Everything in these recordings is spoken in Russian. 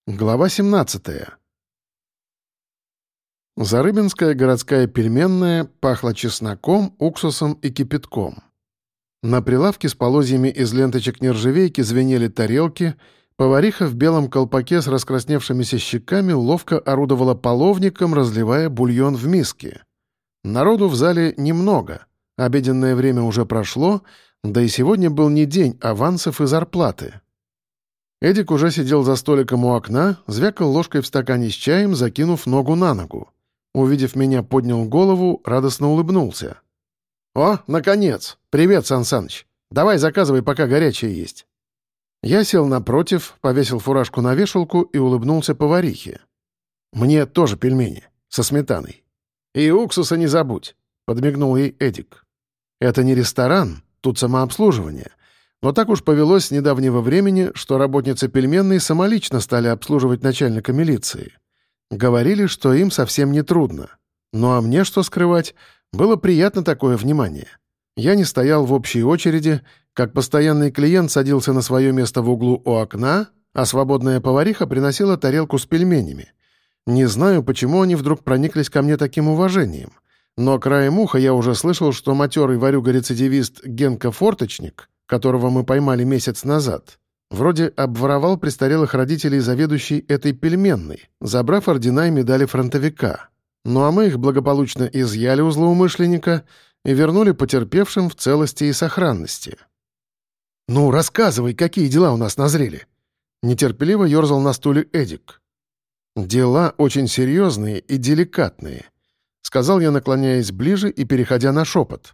Глава 17. Зарыбинская городская пельменная пахла чесноком, уксусом и кипятком. На прилавке с полозьями из ленточек нержавейки звенели тарелки, повариха в белом колпаке с раскрасневшимися щеками ловко орудовала половником, разливая бульон в миске. Народу в зале немного, обеденное время уже прошло, да и сегодня был не день авансов и зарплаты. Эдик уже сидел за столиком у окна, звякал ложкой в стакане с чаем, закинув ногу на ногу. Увидев меня, поднял голову, радостно улыбнулся. «О, наконец! Привет, Сан Саныч! Давай заказывай, пока горячее есть». Я сел напротив, повесил фуражку на вешалку и улыбнулся поварихе. «Мне тоже пельмени, со сметаной. И уксуса не забудь», — подмигнул ей Эдик. «Это не ресторан, тут самообслуживание». Но так уж повелось с недавнего времени, что работницы пельменной самолично стали обслуживать начальника милиции. Говорили, что им совсем не трудно. Ну а мне, что скрывать, было приятно такое внимание. Я не стоял в общей очереди, как постоянный клиент садился на свое место в углу у окна, а свободная повариха приносила тарелку с пельменями. Не знаю, почему они вдруг прониклись ко мне таким уважением. Но краем уха я уже слышал, что матерый ворюга-рецидивист Генка Форточник, которого мы поймали месяц назад, вроде обворовал престарелых родителей заведующей этой пельменной, забрав ордена и медали фронтовика. Ну а мы их благополучно изъяли у злоумышленника и вернули потерпевшим в целости и сохранности. «Ну, рассказывай, какие дела у нас назрели?» Нетерпеливо ерзал на стуле Эдик. «Дела очень серьезные и деликатные», — сказал я, наклоняясь ближе и переходя на шепот.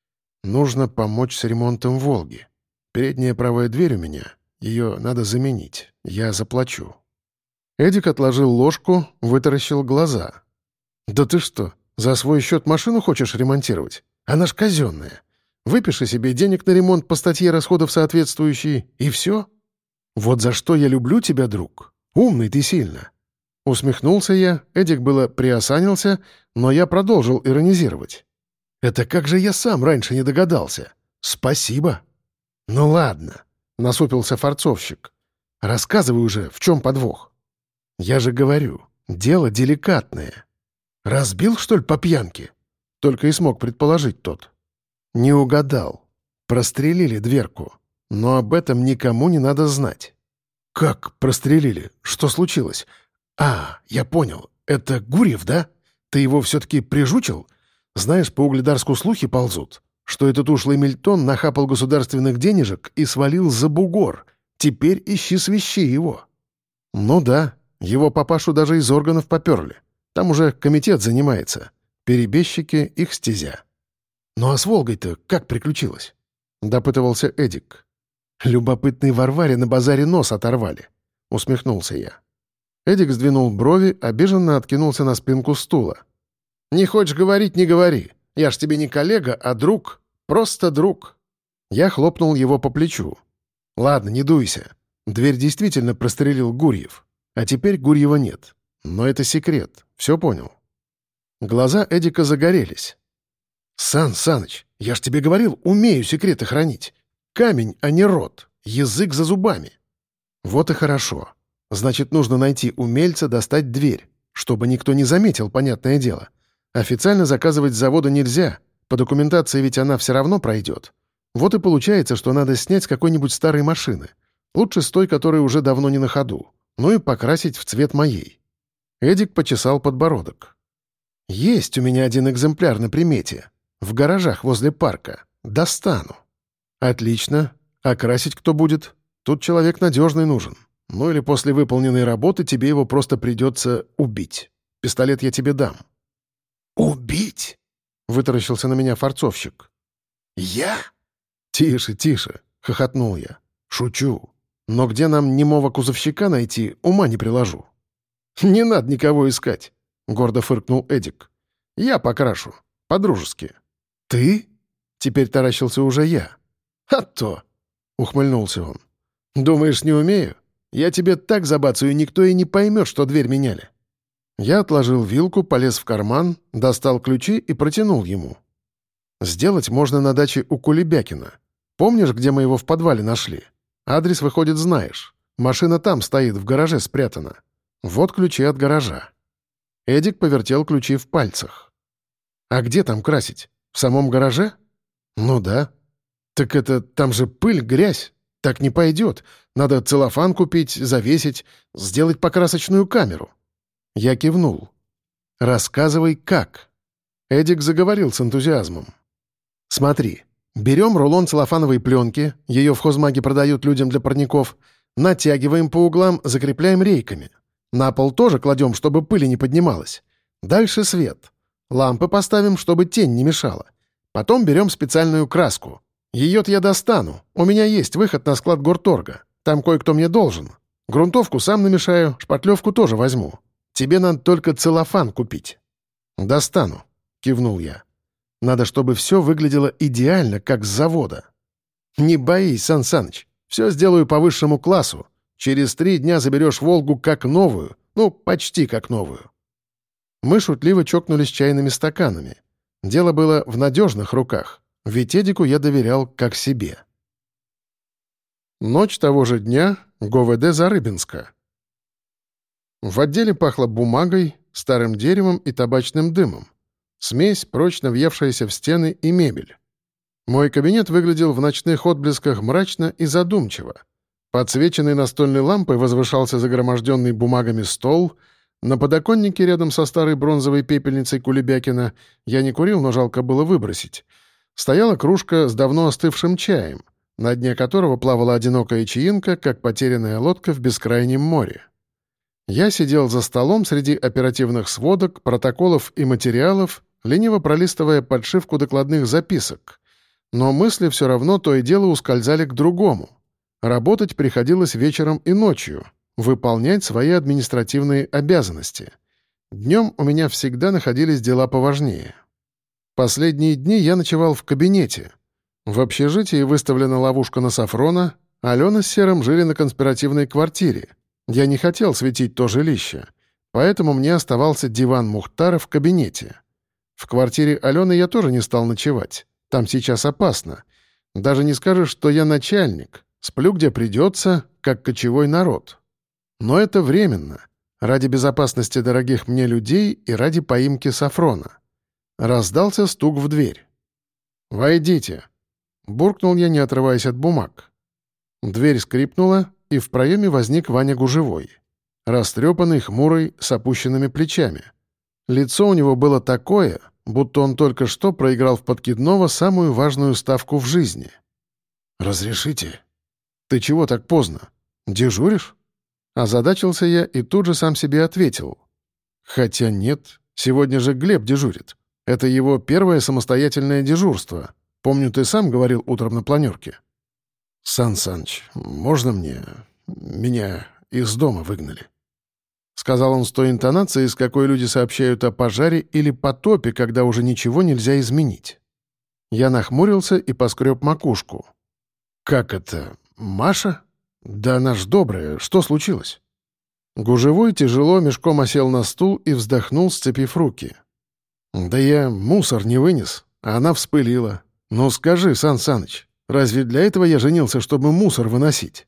«Нужно помочь с ремонтом «Волги». Передняя правая дверь у меня. Ее надо заменить. Я заплачу». Эдик отложил ложку, вытаращил глаза. «Да ты что, за свой счет машину хочешь ремонтировать? Она ж казенная. Выпиши себе денег на ремонт по статье расходов соответствующие, и все. Вот за что я люблю тебя, друг. Умный ты сильно». Усмехнулся я, Эдик было приосанился, но я продолжил иронизировать. «Это как же я сам раньше не догадался? Спасибо!» «Ну ладно», — насупился форцовщик. «Рассказывай уже, в чем подвох?» «Я же говорю, дело деликатное». «Разбил, что ли, по пьянке?» — только и смог предположить тот. «Не угадал. Прострелили дверку. Но об этом никому не надо знать». «Как прострелили? Что случилось?» «А, я понял. Это Гурьев, да? Ты его все-таки прижучил?» Знаешь, по Угледарску слухи ползут, что этот ушлый Мильтон нахапал государственных денежек и свалил за бугор. Теперь ищи свищи его». «Ну да, его папашу даже из органов поперли. Там уже комитет занимается. Перебежчики — их стезя». «Ну а с Волгой-то как приключилось?» — допытывался Эдик. «Любопытные Варваре на базаре нос оторвали», — усмехнулся я. Эдик сдвинул брови, обиженно откинулся на спинку стула. «Не хочешь говорить — не говори. Я ж тебе не коллега, а друг. Просто друг». Я хлопнул его по плечу. «Ладно, не дуйся. Дверь действительно прострелил Гурьев. А теперь Гурьева нет. Но это секрет. Все понял?» Глаза Эдика загорелись. «Сан Саныч, я ж тебе говорил, умею секреты хранить. Камень, а не рот. Язык за зубами». «Вот и хорошо. Значит, нужно найти умельца, достать дверь, чтобы никто не заметил, понятное дело. Официально заказывать с завода нельзя, по документации ведь она все равно пройдет. Вот и получается, что надо снять с какой-нибудь старой машины. Лучше с той, которая уже давно не на ходу. Ну и покрасить в цвет моей». Эдик почесал подбородок. «Есть у меня один экземпляр на примете. В гаражах возле парка. Достану». «Отлично. А красить кто будет? Тут человек надежный нужен. Ну или после выполненной работы тебе его просто придется убить. Пистолет я тебе дам». «Убить?» — вытаращился на меня форцовщик. «Я?» «Тише, тише!» — хохотнул я. «Шучу. Но где нам немого кузовщика найти, ума не приложу». «Не надо никого искать», — гордо фыркнул Эдик. «Я покрашу. По-дружески». «Ты?» — теперь таращился уже я. «А то!» — ухмыльнулся он. «Думаешь, не умею? Я тебе так забацаю, никто и не поймет, что дверь меняли». Я отложил вилку, полез в карман, достал ключи и протянул ему. «Сделать можно на даче у Кулебякина. Помнишь, где мы его в подвале нашли? Адрес, выходит, знаешь. Машина там стоит, в гараже спрятана. Вот ключи от гаража». Эдик повертел ключи в пальцах. «А где там красить? В самом гараже?» «Ну да». «Так это там же пыль, грязь. Так не пойдет. Надо целлофан купить, завесить, сделать покрасочную камеру». Я кивнул. «Рассказывай, как». Эдик заговорил с энтузиазмом. «Смотри, берем рулон целлофановой пленки, ее в хозмаге продают людям для парников, натягиваем по углам, закрепляем рейками. На пол тоже кладем, чтобы пыли не поднималась. Дальше свет. Лампы поставим, чтобы тень не мешала. Потом берем специальную краску. Ее-то я достану. У меня есть выход на склад горторга. Там кое-кто мне должен. Грунтовку сам намешаю, шпатлевку тоже возьму. Тебе надо только целлофан купить». «Достану», — кивнул я. «Надо, чтобы все выглядело идеально, как с завода». «Не боись, Сан Саныч, все сделаю по высшему классу. Через 3 дня заберешь «Волгу» как новую, ну, почти как новую». Мы шутливо чокнулись чайными стаканами. Дело было в надежных руках, ведь Эдику я доверял как себе. Ночь того же дня, ГУВД Зарыбинска. В отделе пахло бумагой, старым деревом и табачным дымом. Смесь, прочно въевшаяся в стены и мебель. Мой кабинет выглядел в ночных отблесках мрачно и задумчиво. Подсвеченный настольной лампой возвышался загроможденный бумагами стол. На подоконнике рядом со старой бронзовой пепельницей Кулебякина я не курил, но жалко было выбросить. Стояла кружка с давно остывшим чаем, на дне которого плавала одинокая чаинка, как потерянная лодка в бескрайнем море. Я сидел за столом среди оперативных сводок, протоколов и материалов, лениво пролистывая подшивку докладных записок. Но мысли все равно то и дело ускользали к другому. Работать приходилось вечером и ночью, выполнять свои административные обязанности. Днем у меня всегда находились дела поважнее. Последние дни я ночевал в кабинете. В общежитии выставлена ловушка на Сафрона, Алена с Серым жили на конспиративной квартире. Я не хотел светить то жилище, поэтому мне оставался диван Мухтара в кабинете. В квартире Алены я тоже не стал ночевать. Там сейчас опасно. Даже не скажешь, что я начальник. Сплю, где придется, как кочевой народ. Но это временно. Ради безопасности дорогих мне людей и ради поимки Сафрона. Раздался стук в дверь. «Войдите», — буркнул я, не отрываясь от бумаг. Дверь скрипнула, и в проеме возник Ваня Гужевой. Растрепанный, хмурый, с опущенными плечами. Лицо у него было такое, будто он только что проиграл в подкидного самую важную ставку в жизни. «Разрешите?» «Ты чего так поздно? Дежуришь?» Озадачился я и тут же сам себе ответил. «Хотя нет, сегодня же Глеб дежурит. Это его первое самостоятельное дежурство. Помню, ты сам говорил утром на планерке». «Сан Саныч, можно мне? Меня из дома выгнали». Сказал он с той интонацией, с какой люди сообщают о пожаре или потопе, когда уже ничего нельзя изменить. Я нахмурился и поскреб макушку. «Как это? Маша? Да она ж добрая. Что случилось?» Гужевой тяжело мешком осел на стул и вздохнул, сцепив руки. «Да я мусор не вынес, а она вспылила. Ну скажи, Сан Саныч, разве для этого я женился, чтобы мусор выносить?»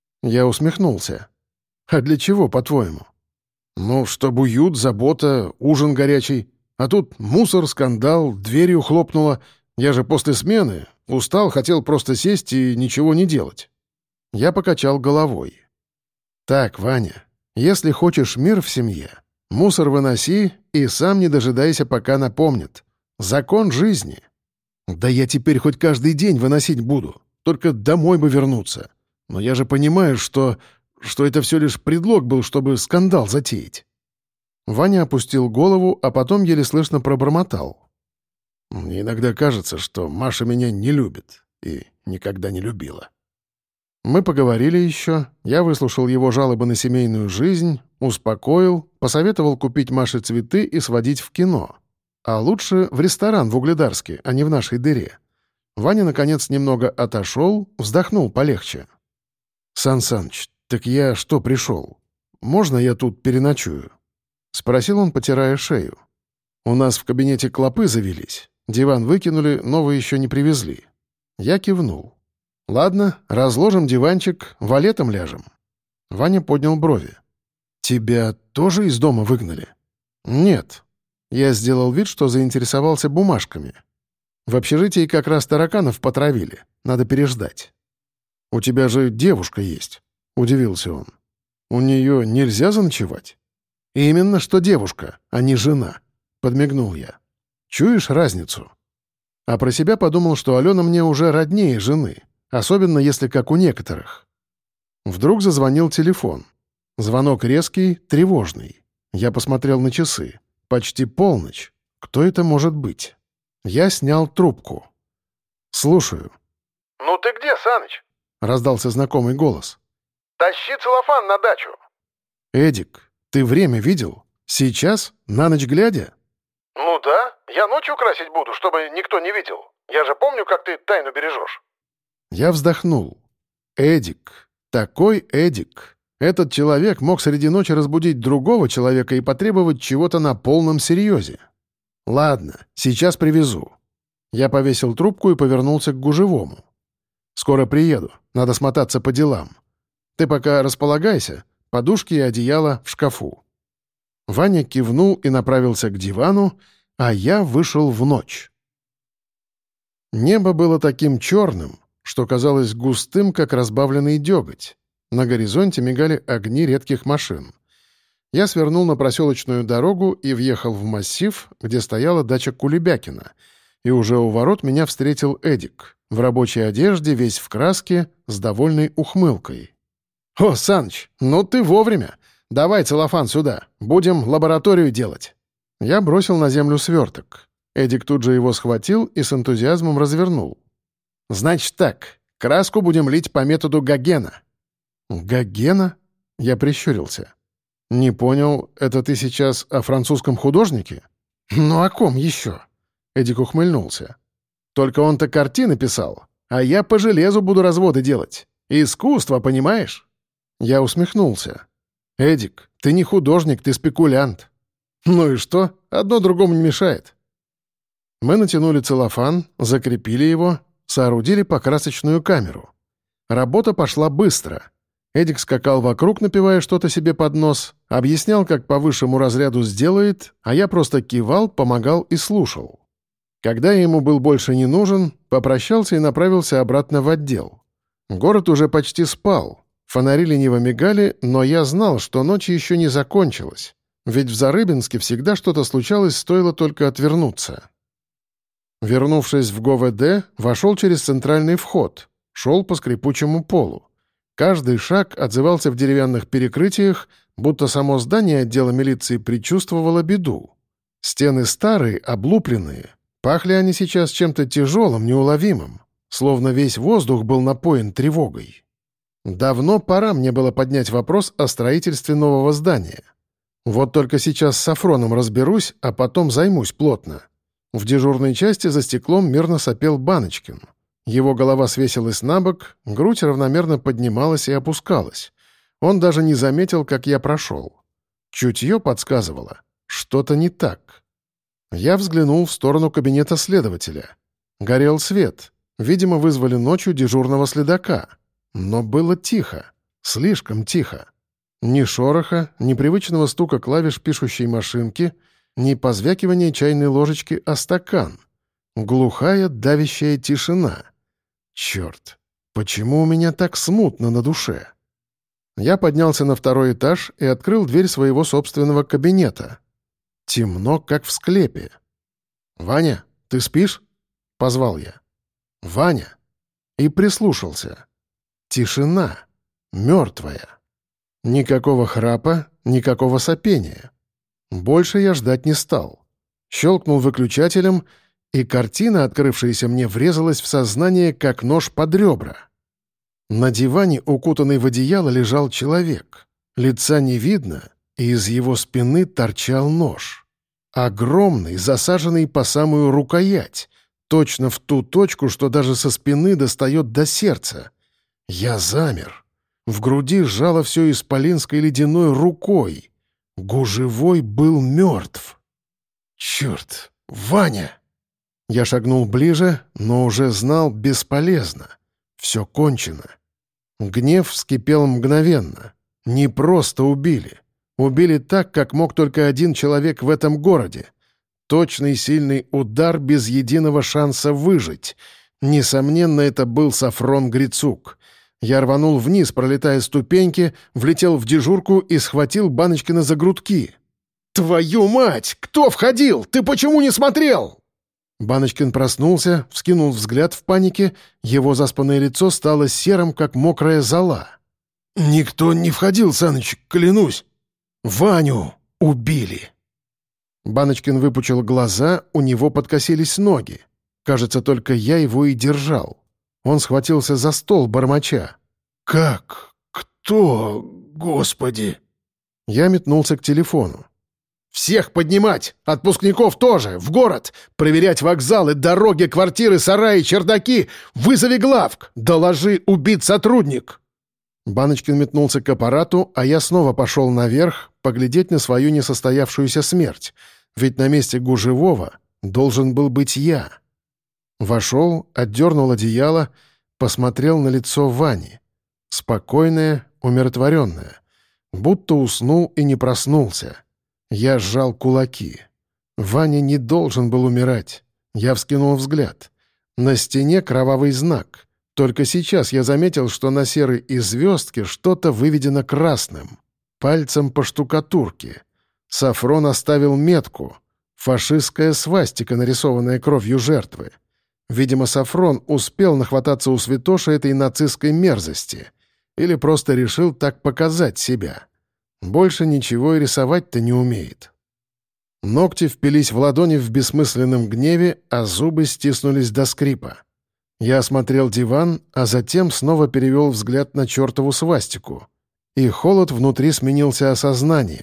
Я усмехнулся. «А для чего, по-твоему?» «Ну, чтобы уют, забота, ужин горячий. А тут мусор, скандал, дверью хлопнуло. Я же после смены. Устал, хотел просто сесть и ничего не делать». Я покачал головой. «Так, Ваня, если хочешь мир в семье, мусор выноси и сам не дожидайся, пока напомнят. Закон жизни». «Да я теперь хоть каждый день выносить буду. Только домой бы вернуться. Но я же понимаю, что это все лишь предлог был, чтобы скандал затеять». Ваня опустил голову, а потом еле слышно пробормотал. «Иногда кажется, что Маша меня не любит и никогда не любила». Мы поговорили еще, я выслушал его жалобы на семейную жизнь, успокоил, посоветовал купить Маше цветы и сводить в кино. А лучше в ресторан в Угледарске, а не в нашей дыре. Ваня, наконец, немного отошел, вздохнул полегче. «Сан Саныч, так я что пришел? Можно я тут переночую?» — спросил он, потирая шею. «У нас в кабинете клопы завелись. Диван выкинули, новый еще не привезли». Я кивнул. «Ладно, разложим диванчик, валетом ляжем». Ваня поднял брови. «Тебя тоже из дома выгнали?» «Нет». Я сделал вид, что заинтересовался бумажками. В общежитии как раз тараканов потравили. Надо переждать. «У тебя же девушка есть», — удивился он. «У нее нельзя заночевать?» «Именно что девушка, а не жена», — подмигнул я. «Чуешь разницу?» А про себя подумал, что Алена мне уже роднее жены, особенно если как у некоторых. Вдруг зазвонил телефон. Звонок резкий, тревожный. Я посмотрел на часы. Почти полночь. Кто это может быть? Я снял трубку. «Слушаю». «Ну ты где, Саныч?» — раздался знакомый голос. «Тащи целлофан на дачу». «Эдик, ты время видел? Сейчас? На ночь глядя?» «Ну да, я ночью красить буду, чтобы никто не видел. Я же помню, как ты тайну бережешь». Я вздохнул. «Эдик. Такой Эдик. Этот человек мог среди ночи разбудить другого человека и потребовать чего-то на полном серьезе. Ладно, сейчас привезу». Я повесил трубку и повернулся к гужевому. «Скоро приеду. Надо смотаться по делам. Ты пока располагайся. Подушки и одеяло в шкафу». Ваня кивнул и направился к дивану, а я вышел в ночь. Небо было таким черным, что казалось густым, как разбавленный деготь. На горизонте мигали огни редких машин. Я свернул на проселочную дорогу и въехал в массив, где стояла дача Кулебякина, и уже у ворот меня встретил Эдик, в рабочей одежде, весь в краске, с довольной ухмылкой. «О, Саныч, ну ты вовремя! Давай целлофан сюда, будем лабораторию делать». Я бросил на землю сверток. Эдик тут же его схватил и с энтузиазмом развернул. «Значит так, краску будем лить по методу Гогена». «Гогена?» — я прищурился. «Не понял, это ты сейчас о французском художнике?» «Ну о ком еще?» — Эдик ухмыльнулся. «Только он-то картины писал, а я по железу буду разводы делать. Искусство, понимаешь?» Я усмехнулся. «Эдик, ты не художник, ты спекулянт». «Ну и что? Одно другому не мешает». Мы натянули целлофан, закрепили его, соорудили покрасочную камеру. Работа пошла быстро. Эдик скакал вокруг, напевая что-то себе под нос, объяснял, как по высшему разряду сделает, а я просто кивал, помогал и слушал. Когда я ему был больше не нужен, попрощался и направился обратно в отдел. Город уже почти спал. Фонари лениво мигали, но я знал, что ночь еще не закончилась. Ведь в Зарыбинске всегда что-то случалось, стоило только отвернуться. Вернувшись в ГОВД, вошел через центральный вход, шел по скрипучему полу. Каждый шаг отзывался в деревянных перекрытиях, будто само здание отдела милиции предчувствовало беду. Стены старые, облупленные. Пахли они сейчас чем-то тяжелым, неуловимым, словно весь воздух был напоен тревогой. Давно пора мне было поднять вопрос о строительстве нового здания. Вот только сейчас с Сафроном разберусь, а потом займусь плотно. В дежурной части за стеклом мирно сопел Баночкин. Его голова свесилась на бок, грудь равномерно поднималась и опускалась. Он даже не заметил, как я прошел. Чутье подсказывало. Что-то не так. Я взглянул в сторону кабинета следователя. Горел свет. Видимо, вызвали ночью дежурного следака. Но было тихо. Слишком тихо. Ни шороха, ни привычного стука клавиш пишущей машинки, ни позвякивания чайной ложечки о стакан. Глухая, давящая тишина. Черт, почему у меня так смутно на душе? Я поднялся на второй этаж и открыл дверь своего собственного кабинета. Темно, как в склепе. «Ваня, ты спишь?» — позвал я. «Ваня!» И прислушался. Тишина. Мертвая. Никакого храпа, никакого сопения. Больше я ждать не стал. Щелкнул выключателем, и картина, открывшаяся мне, врезалась в сознание, как нож под ребра. На диване, укутанный в одеяло, лежал человек. Лица не видно, и из его спины торчал нож. Огромный, засаженный по самую рукоять, точно в ту точку, что даже со спины достает до сердца. Я замер. В груди сжало все исполинской ледяной рукой. Гужевой был мертв. «Черт! Ваня!» Я шагнул ближе, но уже знал бесполезно. Все кончено. Гнев вскипел мгновенно. Не просто убили. Убили так, как мог только один человек в этом городе. Точный сильный удар без единого шанса выжить. Несомненно, это был Сафрон Грицук. Я рванул вниз, пролетая ступеньки, влетел в дежурку и схватил Баночкина за грудки. «Твою мать! Кто входил? Ты почему не смотрел?» Баночкин проснулся, вскинул взгляд в панике, его заспанное лицо стало серым, как мокрая зола. «Никто не входил, Саныч, клянусь. Ваню убили». Баночкин выпучил глаза, у него подкосились ноги. Кажется, только я его и держал. Он схватился за стол, бормоча. «Как? Кто? Господи!» Я метнулся к телефону. «Всех поднимать! Отпускников тоже! В город! Проверять вокзалы, дороги, квартиры, сараи, чердаки! Вызови главк! Доложи, убит сотрудник!» Баночкин метнулся к аппарату, а я снова пошел наверх поглядеть на свою несостоявшуюся смерть. Ведь на месте Гужевого должен был быть я. Вошел, отдернул одеяло, посмотрел на лицо Вани. Спокойное, умиротворенное. Будто уснул и не проснулся. Я сжал кулаки. Ваня не должен был умирать. Я вскинул взгляд. На стене кровавый знак. Только сейчас я заметил, что на серой известке что-то выведено красным. Пальцем по штукатурке. Сафрон оставил метку. Фашистская свастика, нарисованная кровью жертвы. Видимо, Сафрон успел нахвататься у святоши этой нацистской мерзости. Или просто решил так показать себя. Больше ничего и рисовать-то не умеет. Ногти впились в ладони в бессмысленном гневе, а зубы стиснулись до скрипа. Я осмотрел диван, а затем снова перевел взгляд на чертову свастику. И холод внутри сменился осознанием.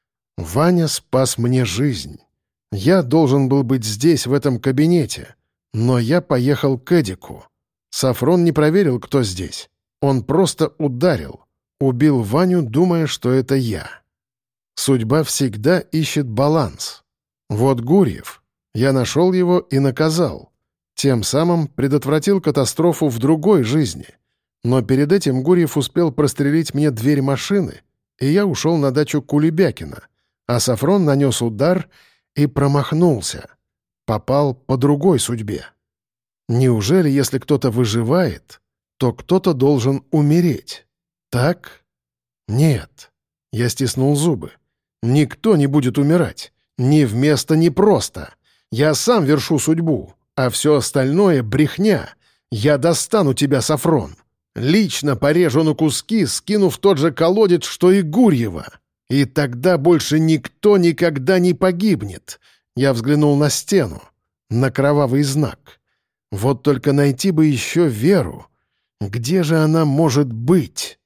Ваня спас мне жизнь. Я должен был быть здесь, в этом кабинете. Но я поехал к Эдику. Сафрон не проверил, кто здесь. Он просто ударил. Убил Ваню, думая, что это я. Судьба всегда ищет баланс. Вот Гурьев. Я нашел его и наказал. Тем самым предотвратил катастрофу в другой жизни. Но перед этим Гурьев успел прострелить мне дверь машины, и я ушел на дачу Кулебякина, а Сафрон нанес удар и промахнулся. Попал по другой судьбе. Неужели, если кто-то выживает, то кто-то должен умереть? Так? Нет. Я стиснул зубы. Никто не будет умирать. Ни вместо, ни просто. Я сам вершу судьбу, а все остальное — брехня. Я достану тебя, Сафрон. Лично порежу на куски, скину в тот же колодец, что и Гурьева. И тогда больше никто никогда не погибнет. Я взглянул на стену, на кровавый знак. Вот только найти бы еще Веру. Где же она может быть?